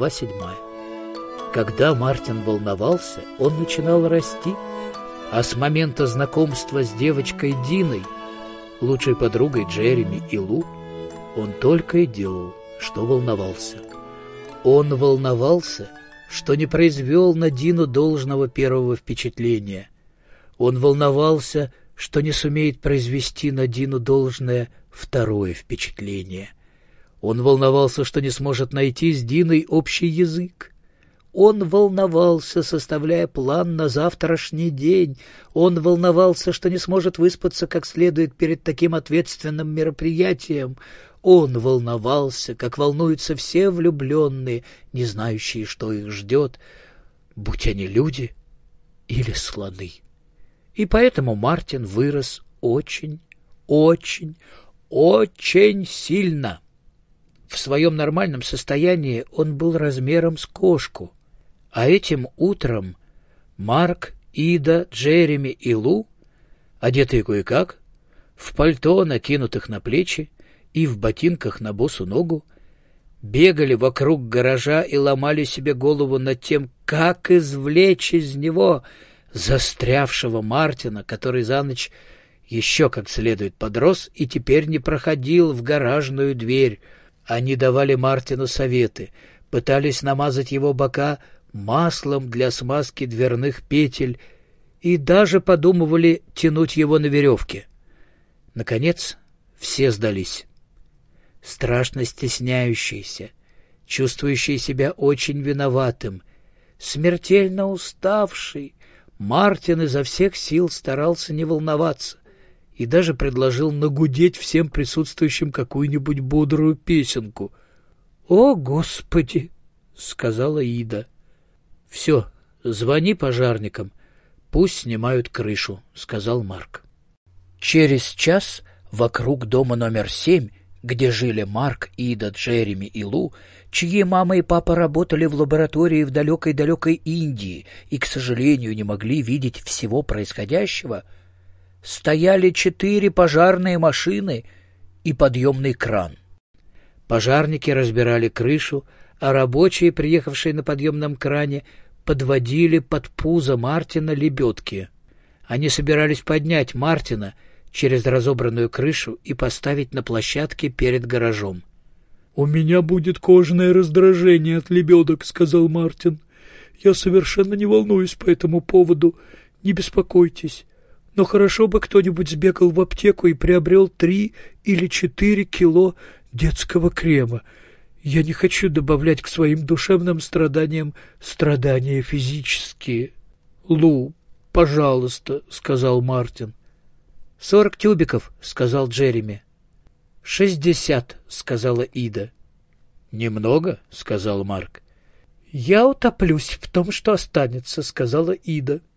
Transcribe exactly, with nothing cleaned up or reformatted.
Глава седьмая. Когда Мартин волновался, он начинал расти, а с момента знакомства с девочкой Диной, лучшей подругой Джереми и Лу, он только и делал, что волновался. Он волновался, что не произвел на Дину должного первого впечатления. Он волновался, что не сумеет произвести на Дину должное второе впечатление. Он волновался, что не сможет найти с Диной общий язык. Он волновался, составляя план на завтрашний день. Он волновался, что не сможет выспаться как следует перед таким ответственным мероприятием. Он волновался, как волнуются все влюбленные, не знающие, что их ждет, будь они люди или слоны. И поэтому Мартин вырос очень, очень, очень сильно. В своем нормальном состоянии он был размером с кошку, а этим утром Марк, Ида, Джереми и Лу, одетые кое-как, в пальто, накинутых на плечи, и в ботинках на босу ногу, бегали вокруг гаража и ломали себе голову над тем, как извлечь из него застрявшего Мартина, который за ночь еще как следует подрос и теперь не проходил в гаражную дверь. Они давали Мартину советы, пытались намазать его бока маслом для смазки дверных петель и даже подумывали тянуть его на веревке. Наконец, все сдались. Страшно стесняющийся, чувствующий себя очень виноватым, смертельно уставший, Мартин изо всех сил старался не волноваться и даже предложил нагудеть всем присутствующим какую-нибудь бодрую песенку. «О, Господи!» — сказала Ида. «Все, звони пожарникам, пусть снимают крышу», — сказал Марк. Через час вокруг дома номер семь, где жили Марк, Ида, Джереми и Лу, чьи мама и папа работали в лаборатории в далекой-далекой Индии и, к сожалению, не могли видеть всего происходящего, стояли четыре пожарные машины и подъемный кран. Пожарники разбирали крышу, а рабочие, приехавшие на подъемном кране, подводили под пузо Мартина лебедки. Они собирались поднять Мартина через разобранную крышу и поставить на площадке перед гаражом. «У меня будет кожное раздражение от лебедок», — сказал Мартин. «Я совершенно не волнуюсь по этому поводу, не беспокойтесь. Но хорошо бы кто-нибудь сбегал в аптеку и приобрел три или четыре кило детского крема. Я не хочу добавлять к своим душевным страданиям страдания физические». «Лу, пожалуйста», — сказал Мартин. «Сорок тюбиков», — сказал Джереми. «Шестьдесят», — сказала Ида. «Немного», — сказал Марк. «Я утоплюсь в том, что останется», — сказала Ида.